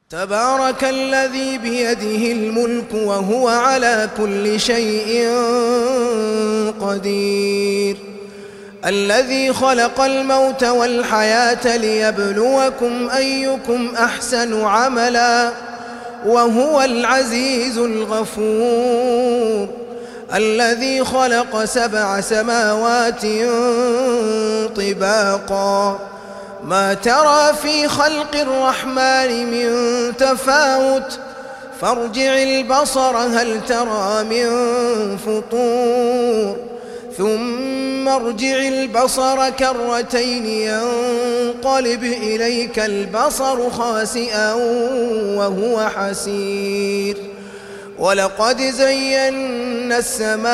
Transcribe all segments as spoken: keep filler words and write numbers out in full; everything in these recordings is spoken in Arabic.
تبارك الذي بيده الملك وهو على كل شيء قدير. الذي خلق الموت والحياة ليبلوكم أيكم أحسن عملا وهو العزيز الغفور. الذي خلق سبع سماوات طباقا ما ترى في خلق الرحمن من تفاوت فارجع البصر هل ترى من فطور ثم ارجع البصر كرتين ينقلب إليك البصر خاسئا وهو حسير. ولقد زينا السماء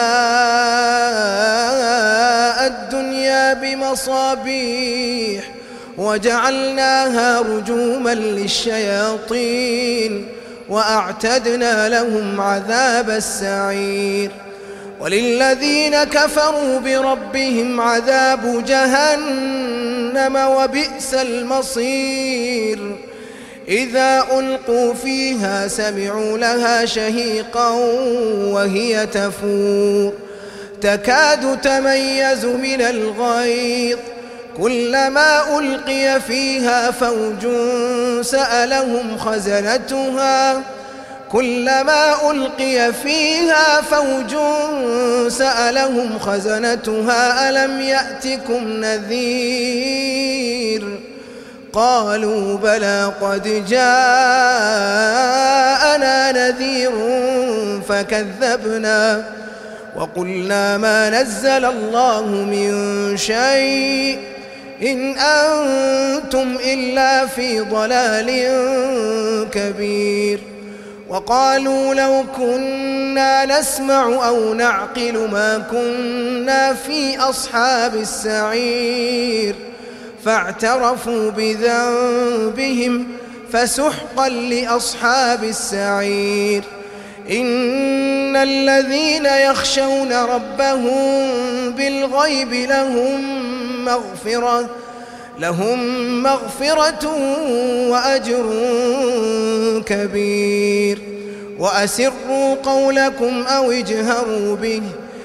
الدنيا بمصابيح وجعلناها رجوما للشياطين وأعتدنا لهم عذاب السعير. وللذين كفروا بربهم عذاب جهنم وبئس المصير. إذا ألقوا فيها سمعوا لها شهيقا وهي تفور تكاد تميز من الغيظ كلما ألقي فيها فوج سألهم خزنتها كلما ألقي فيها فوج سألهم خزنتها ألم يأتكم نذير قالوا بلى قد جاءنا نذير فكذبنا وقلنا ما نزل الله من شيء إن أنتم إلا في ضلال كبير. وقالوا لو كنا نسمع أو نعقل ما كنا في أصحاب السعير فاعترفوا بذنبهم فسحقا لأصحاب السعير. إن الذين يخشون ربهم بالغيب لهم مغفرة لهم مغفرة وأجر كبير. وأسروا قولكم أو اجهروا به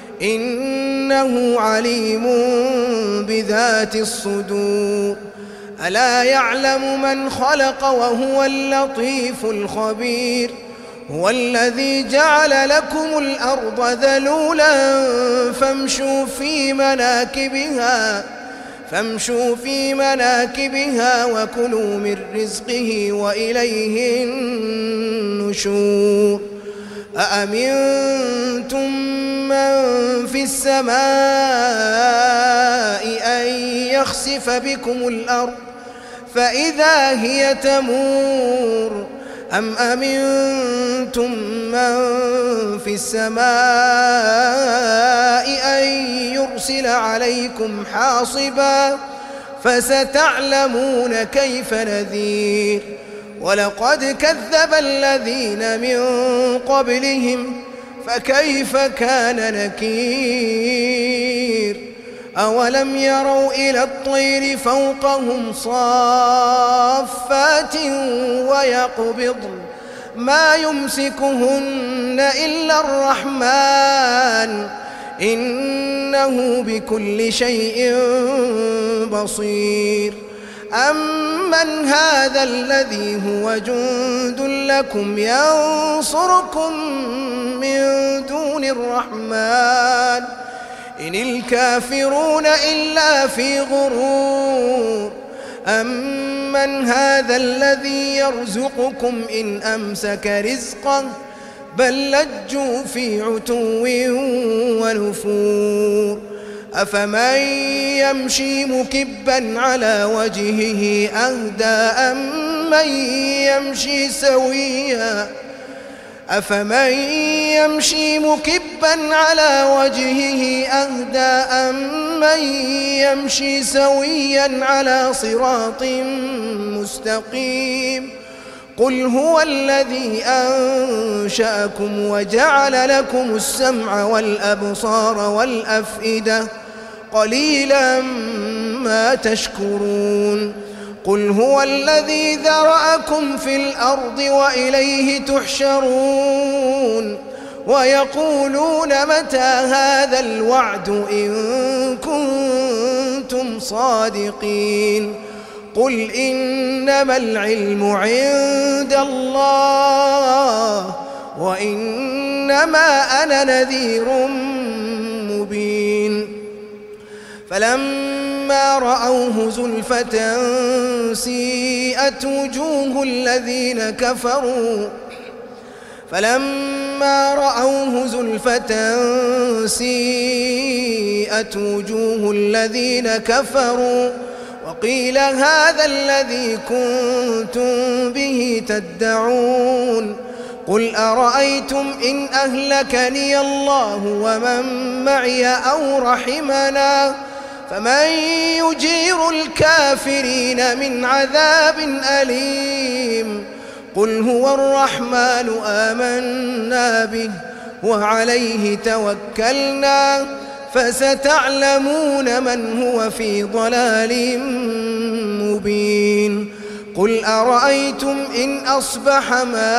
إنه عليم بذات الصدور. ألا يعلم من خلق وهو اللطيف الخبير. هو الذي جعل لكم الأرض ذلولا فامشوا في مناكبها فامشوا في مناكبها وكلوا من رزقه وإليه النشور. أأمنتم من في السماء أن يخسف بكم الأرض فإذا هي تمور أم أمنتم من في السماء أن يرسل عليكم حاصبا فستعلمون كيف نذير. ولقد كذب الذين من قبلهم فكيف كان نكير. أولم يروا إلى الطير فوقهم صافات ويقبضن ما يمسكهن إلا الرحمن إنه بكل شيء بصير. أمن هذا الذي هو جند لكم ينصركم من دون الرحمن إن الكافرون إلا في غرور. أمن هذا الذي يرزقكم إن أمسك رزقه بل لجوا في عتو ونفور. أفمن يمشي مكبا على وجهه أهدى أمن يمشي سويا أفمن يمشي مكبا على وجهه أهدى أمن يمشي سويا على صراط مستقيم. قل هو الذي أنشأكم وجعل لكم السمع والأبصار والأفئدة قليلا ما تشكرون. قل هو الذي ذرأكم في الأرض وإليه تحشرون ويقولون متى هذا الوعد إن كنتم صادقين قل إنما العلم عند الله وإنما أنا نذير مبين فلما رأوه زلفة سيئت وجوه الذين كفروا فلما رأوه زلفة سيئت وجوه الذين كفروا وقيل هذا الذي كنتم به تدعون قل أرأيتم إن أهلكني الله ومن معي أو رحمنا فمن يجير الكافرين من عذاب أليم قل هو الرحمن آمنا به وعليه توكلنا فستعلمون من هو في ضلال مبين قل أرأيتم إن أصبح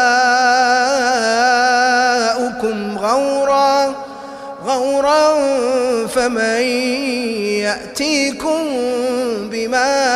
ماؤكم غورا غورا فمن يأتيكم بماء